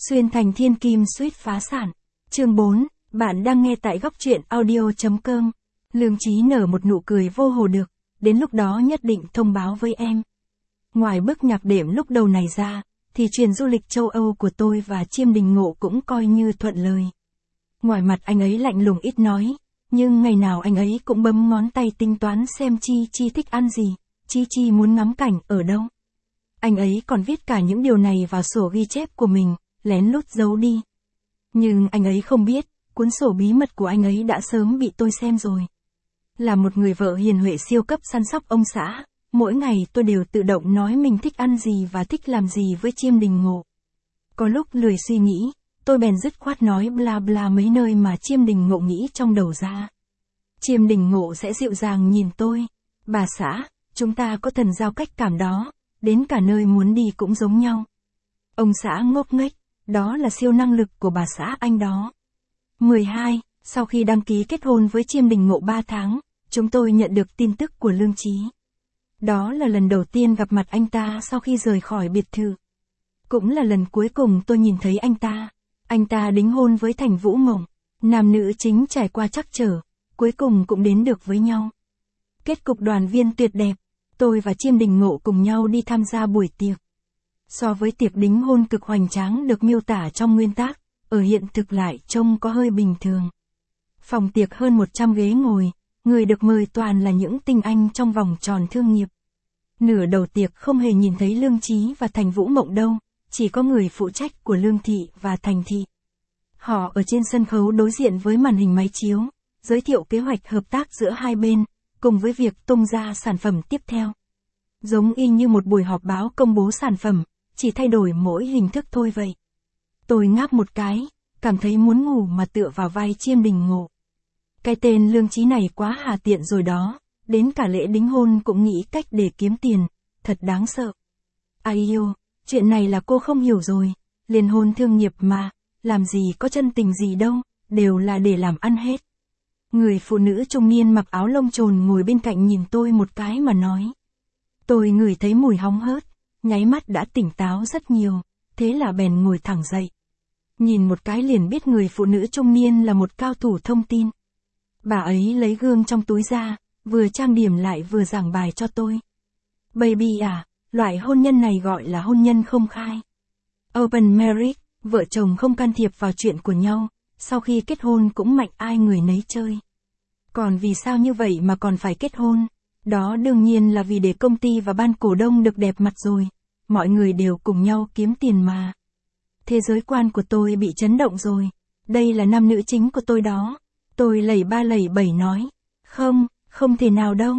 Xuyên thành thiên kim suýt phá sản. Chương 4, bạn đang nghe tại góc truyện audio.com. Lương Chí nở một nụ cười vô hồ được, đến lúc đó nhất định thông báo với em. Ngoài bức nhạc đệm lúc đầu này ra, thì chuyến du lịch châu Âu của tôi và Chiêm Đình Ngộ cũng coi như thuận lời. Ngoài mặt anh ấy lạnh lùng ít nói, nhưng ngày nào anh ấy cũng bấm ngón tay tính toán xem Chi thích ăn gì, Chi muốn ngắm cảnh ở đâu. Anh ấy còn viết cả những điều này vào sổ ghi chép của mình, lén lút giấu đi. Nhưng anh ấy không biết, cuốn sổ bí mật của anh ấy đã sớm bị tôi xem rồi. Là một người vợ hiền huệ siêu cấp săn sóc ông xã, mỗi ngày tôi đều tự động nói mình thích ăn gì và thích làm gì với Chiêm Đình Ngộ. Có lúc lười suy nghĩ, tôi bèn dứt khoát nói bla bla mấy nơi mà Chiêm Đình Ngộ nghĩ trong đầu ra. Chiêm Đình Ngộ sẽ dịu dàng nhìn tôi. Bà xã, chúng ta có thần giao cách cảm đó, đến cả nơi muốn đi cũng giống nhau. Ông xã ngốc nghếch, đó là siêu năng lực của bà xã anh đó. 12. Sau khi đăng ký kết hôn với Chiêm Đình Ngộ 3 tháng, chúng tôi nhận được tin tức của Lương Chí. Đó là lần đầu tiên gặp mặt anh ta sau khi rời khỏi biệt thự. Cũng là lần cuối cùng tôi nhìn thấy anh ta. Anh ta đính hôn với Thành Vũ Mộng. Nam nữ chính trải qua trắc trở, cuối cùng cũng đến được với nhau. Kết cục đoàn viên tuyệt đẹp. Tôi và Chiêm Đình Ngộ cùng nhau đi tham gia buổi tiệc. So với tiệc đính hôn cực hoành tráng được miêu tả trong nguyên tác, ở hiện thực lại trông có hơi bình thường. Phòng tiệc hơn 100 ghế ngồi, người được mời toàn là những tinh anh trong vòng tròn thương nghiệp. Nửa đầu tiệc không hề nhìn thấy Lương Chí và Thành Vũ Mộng đâu, chỉ có người phụ trách của Lương Thị và Thành Thị. Họ ở trên sân khấu đối diện với màn hình máy chiếu, giới thiệu kế hoạch hợp tác giữa hai bên, cùng với việc tung ra sản phẩm tiếp theo. Giống y như một buổi họp báo công bố sản phẩm, chỉ thay đổi mỗi hình thức thôi vậy. Tôi ngáp một cái, cảm thấy muốn ngủ mà tựa vào vai Chiêm Đình Ngộ. Cái tên Lương Chí này quá hà tiện rồi đó, đến cả lễ đính hôn cũng nghĩ cách để kiếm tiền, thật đáng sợ. Ai yêu, chuyện này là cô không hiểu rồi, liên hôn thương nghiệp mà, làm gì có chân tình gì đâu, đều là để làm ăn hết. Người phụ nữ trung niên mặc áo lông chồn ngồi bên cạnh nhìn tôi một cái mà nói. Tôi ngửi thấy mùi hóng hớt, nháy mắt đã tỉnh táo rất nhiều, thế là bèn ngồi thẳng dậy. Nhìn một cái liền biết người phụ nữ trung niên là một cao thủ thông tin. Bà ấy lấy gương trong túi ra, vừa trang điểm lại vừa giảng bài cho tôi. Baby à, loại hôn nhân này gọi là hôn nhân không khai. Open marriage, vợ chồng không can thiệp vào chuyện của nhau, sau khi kết hôn cũng mạnh ai người nấy chơi. Còn vì sao như vậy mà còn phải kết hôn? Đó đương nhiên là vì để công ty và ban cổ đông được đẹp mặt rồi. Mọi người đều cùng nhau kiếm tiền mà. Thế giới quan của tôi bị chấn động rồi. Đây là nam nữ chính của tôi đó. Tôi lẩy ba lẩy bảy nói. Không thể nào đâu.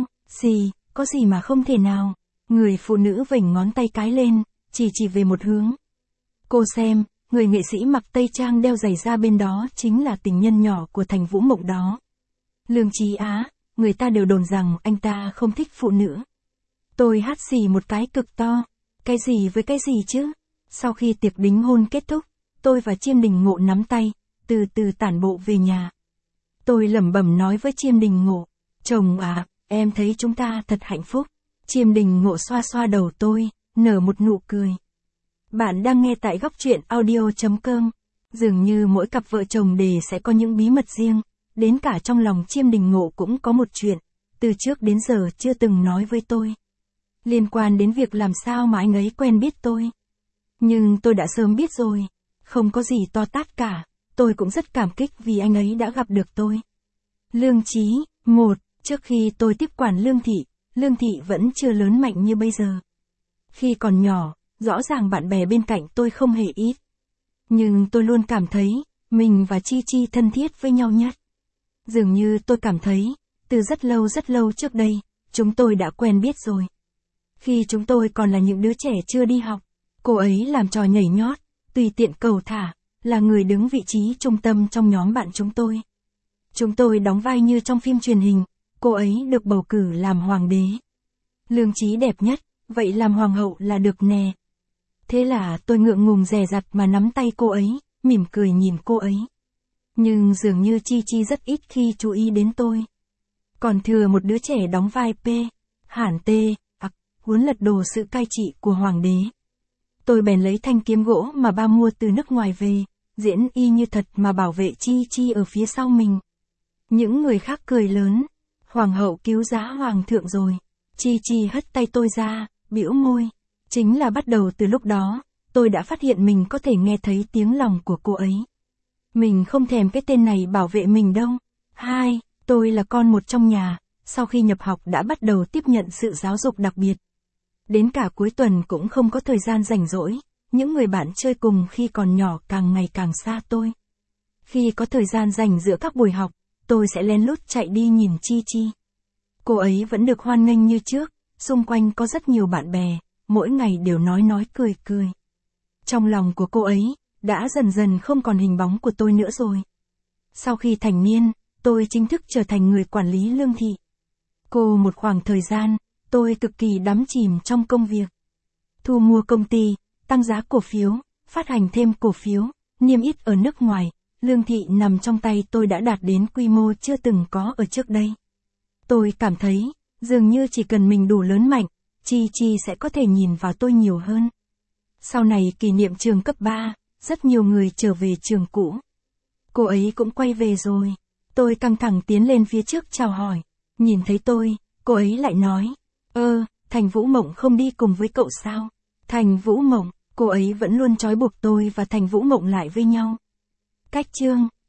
Có gì mà không thể nào. Người phụ nữ vểnh ngón tay cái lên, chỉ về một hướng. Cô xem, người nghệ sĩ mặc tây trang đeo giày da bên đó chính là tình nhân nhỏ của Thành Vũ Mộng đó. Lương Chí á, người ta đều đồn rằng anh ta không thích phụ nữ. Tôi hắt xì một cái cực to. Cái gì với cái gì chứ? Sau khi tiệc đính hôn kết thúc, tôi và Chiêm Đình Ngộ nắm tay, từ từ tản bộ về nhà. Tôi lẩm bẩm nói với Chiêm Đình Ngộ, chồng à, em thấy chúng ta thật hạnh phúc. Chiêm Đình Ngộ xoa xoa đầu tôi, nở một nụ cười. Bạn đang nghe tại góc truyện audio.com. Dường như mỗi cặp vợ chồng đều sẽ có những bí mật riêng, đến cả trong lòng Chiêm Đình Ngộ cũng có một chuyện, từ trước đến giờ chưa từng nói với tôi. Liên quan đến việc làm sao mà anh ấy quen biết tôi. Nhưng tôi đã sớm biết rồi, không có gì to tát cả, tôi cũng rất cảm kích vì anh ấy đã gặp được tôi. Lương Chí, 1, trước khi tôi tiếp quản Lương Thị vẫn chưa lớn mạnh như bây giờ. Khi còn nhỏ, rõ ràng bạn bè bên cạnh tôi không hề ít. Nhưng tôi luôn cảm thấy, mình và Chi thân thiết với nhau nhất. Dường như tôi cảm thấy, từ rất lâu trước đây, chúng tôi đã quen biết rồi. Khi chúng tôi còn là những đứa trẻ chưa đi học, cô ấy làm trò nhảy nhót, tùy tiện cầu thả, là người đứng vị trí trung tâm trong nhóm bạn chúng tôi. Chúng tôi đóng vai như trong phim truyền hình, cô ấy được bầu cử làm hoàng đế. Lương Chí đẹp nhất, vậy làm hoàng hậu là được nè. Thế là tôi ngượng ngùng dè dặt mà nắm tay cô ấy, mỉm cười nhìn cô ấy. Nhưng dường như Chi rất ít khi chú ý đến tôi. Còn thừa một đứa trẻ đóng vai Hàn Tê, huấn lật đổ sự cai trị của hoàng đế. Tôi bèn lấy thanh kiếm gỗ mà ba mua từ nước ngoài về, diễn y như thật mà bảo vệ Chi Chi ở phía sau mình. Những người khác cười lớn. Hoàng hậu cứu giá hoàng thượng rồi. Chi Chi hất tay tôi ra, bĩu môi. Chính là bắt đầu từ lúc đó, tôi đã phát hiện mình có thể nghe thấy tiếng lòng của cô ấy. Mình không thèm cái tên này bảo vệ mình đâu. Tôi là con một trong nhà, sau khi nhập học đã bắt đầu tiếp nhận sự giáo dục đặc biệt. Đến cả cuối tuần cũng không có thời gian rảnh rỗi, những người bạn chơi cùng khi còn nhỏ càng ngày càng xa tôi. Khi có thời gian rảnh giữa các buổi học, tôi sẽ lén lút chạy đi nhìn Chi Chi. Cô ấy vẫn được hoan nghênh như trước, xung quanh có rất nhiều bạn bè, mỗi ngày đều nói cười cười. Trong lòng của cô ấy, đã dần dần không còn hình bóng của tôi nữa rồi. Sau khi thành niên, tôi chính thức trở thành người quản lý Lương Thị. Một khoảng thời gian, tôi cực kỳ đắm chìm trong công việc. Thu mua công ty, tăng giá cổ phiếu, phát hành thêm cổ phiếu, niêm yết ở nước ngoài, Lương Thị nằm trong tay tôi đã đạt đến quy mô chưa từng có ở trước đây. Tôi cảm thấy, dường như chỉ cần mình đủ lớn mạnh, Chi Chi sẽ có thể nhìn vào tôi nhiều hơn. Sau này kỷ niệm trường cấp 3, rất nhiều người trở về trường cũ. Cô ấy cũng quay về rồi. Tôi căng thẳng tiến lên phía trước chào hỏi. Nhìn thấy tôi, cô ấy lại nói. Thành Vũ Mộng không đi cùng với cậu sao? Thành Vũ Mộng, cô ấy vẫn luôn trói buộc tôi và Thành Vũ Mộng lại với nhau. Cách chương